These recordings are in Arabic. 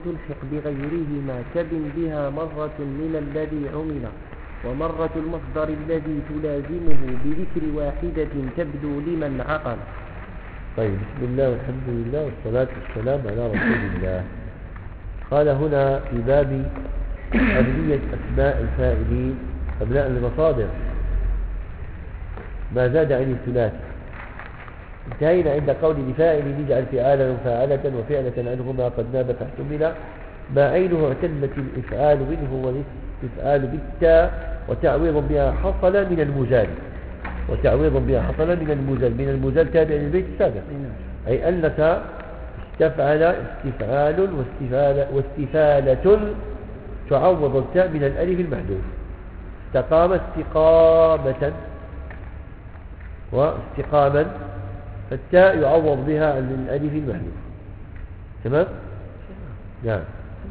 تلحق بغيره ما تبن بها مرة من الذي عمل، ومرة المصدر الذي تلازمه بذكر واحدة تبدو لمن عقل. طيب، بسم الله والحمد لله والصلاة والسلام على رسول الله. قال هنا في باب أبنية أسماء الفاعلين أبناء المصادر ما زاد عن الثلاث. انتهينا عند قول لفاعل يجعل فعالا وفاعلة وفعلة عنهما قد ناب فاحتمل ما عينه اعتلت الإفعال منه والاستفعال بالتاء وتعويض بها حصل من المزال. وتعويض بها حصل من المزال تابع للبيت السابق، أي أنك استفعل استفعال واستفالة تعوض التاء من الألف المحذوف. استقام استقامة واستقاما، فالتاء يعوض بها عن الألف المحذوف. تمام؟ نعم.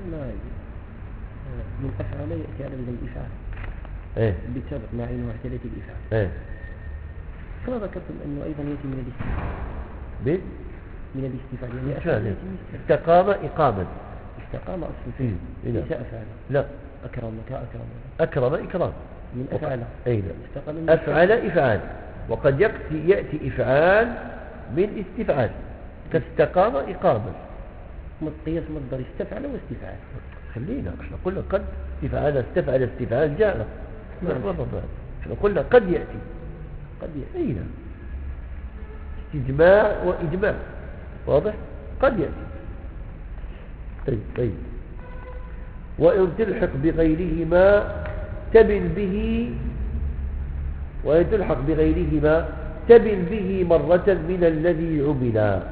من أفعل يأتي على وزن الإفعال. إيه. بسبب ما عينه اعتلت الإفعال. إيه. كما ذكرتم أنه أيضا يأتي من الاستفعال. من الاستفعال يعني أفعال. استقام إقاما. استقام أصل فيه. ليس أفعل. لا. أكرم إكرام. من أفعل. أي لا. أفعل إفعال، وقد يأتي إفعال من استفعال كاستقام إقاما. قياس مصدر استفعل واستفعال. خلينا احنا قلنا قد استفعل استفعال جاء. احنا قلنا قد يأتي. أي لا. استجماع وإجماع. واضح؟ قد يأتي. طيب. وإن تلحق بغيرهما تبن به مرة من الذي عمل.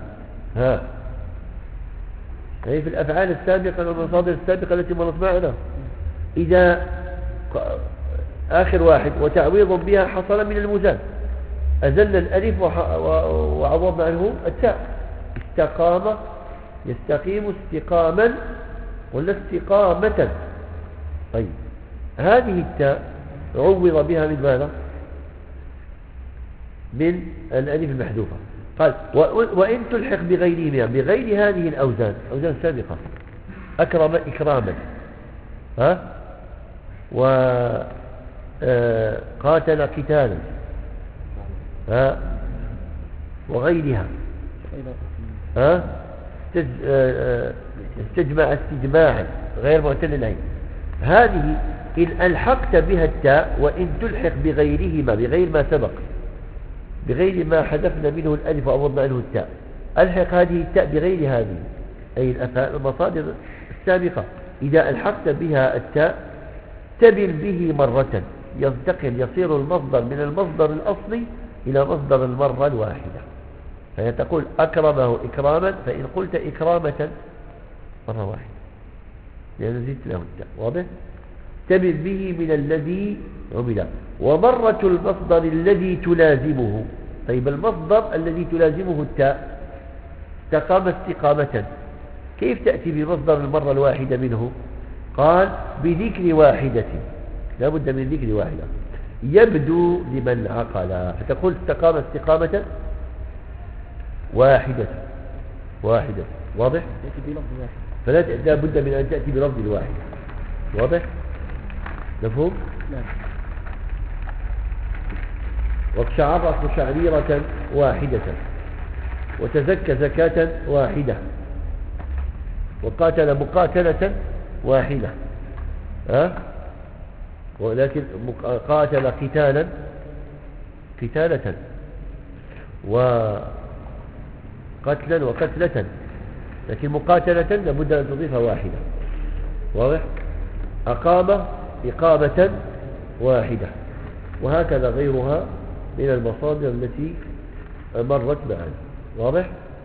هي في الأفعال السابقة والمصادر السابقة التي مرت معنا، إذا آخر واحد وتعويض بها حصل من المزال، أزل الألف وعوضنا عنه التاء. استقام يستقيم استقاما ولا استقامة. طيب، هذه التاء عوض بها من ماذا؟ من الألف المحذوفة. قال وإن تلحق بغيرهما بغير هذه الأوزان السابقة، أكرم إكراما، وقاتل قتالا، وغيرها، استجمع استجماعا غير معتل العين. هذه إن ألحقت بها التاء، وإن تلحق بغيرهما بغير ما سبق، بغير ما حذفنا منه الألف وعوضنا عنه التاء، ألحق هذه التاء بغير هذه، أي المصادر السابقة. إذا ألحقت بها التاء تبن به مرة، يصير المصدر من المصدر الأصلي إلى مصدر المرة الواحدة. فهي تقول أكرمه إكراما، فإن قلت إكرامة مرة واحدة لأن زدت له التاء. واضح؟ تبن به من الذي عمل. ومرة المصدر الذي تلازمه. طيب، المصدر الذي تلازمه التاء استقام استقامة، كيف تأتي بمصدر المرة الواحدة منه؟ قال بذكر واحدة، لا بد من ذكر واحدة يبدو لمن عقل. فتقول استقام استقامة واحدة. واضح؟ تأتي بلفظ واحد، فلا بد من أن تأتي بلفظ واحد. واضح؟ مفهوم؟ نعم. واقشعر شعريرة واحدة، وتزكى زكاة واحدة، وقاتل مقاتلة واحدة، ولكن قاتل قتالة وقتلا وقتلة، لكن مقاتلة لابد أن تضيفها واحدة. واضح؟ أقام إقامة واحدة، وهكذا غيرها من المصادر التي مرت معنا. واضح؟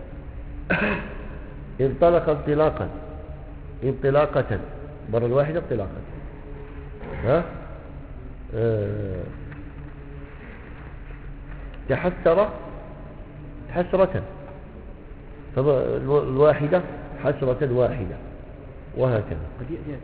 انطلق انطلاقة مرة الواحدة انطلاقة. تحسر حسرة، الواحدة حسرة واحدة، وهكذا. قد يأتي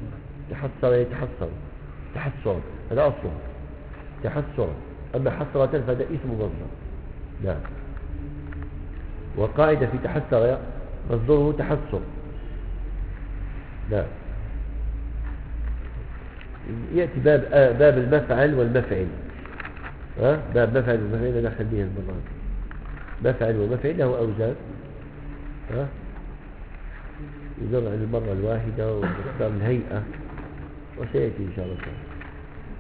تحسر هذا أصله تحسر، أما حسرة فهذا اسم مصدر. نعم. وقاعدة في تحسر مصدره تحسر، لا يأتي باب المفعل والمفعل. باب مفعل والمفعل ندخل به المرة. مفعل ومفعل له أوزان يدل عن المرة الواحدة ومقدار الهيئة وسيأتي إن شاء الله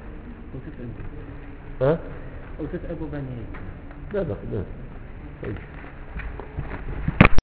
تعالى. أو تتأب بني لا بقى.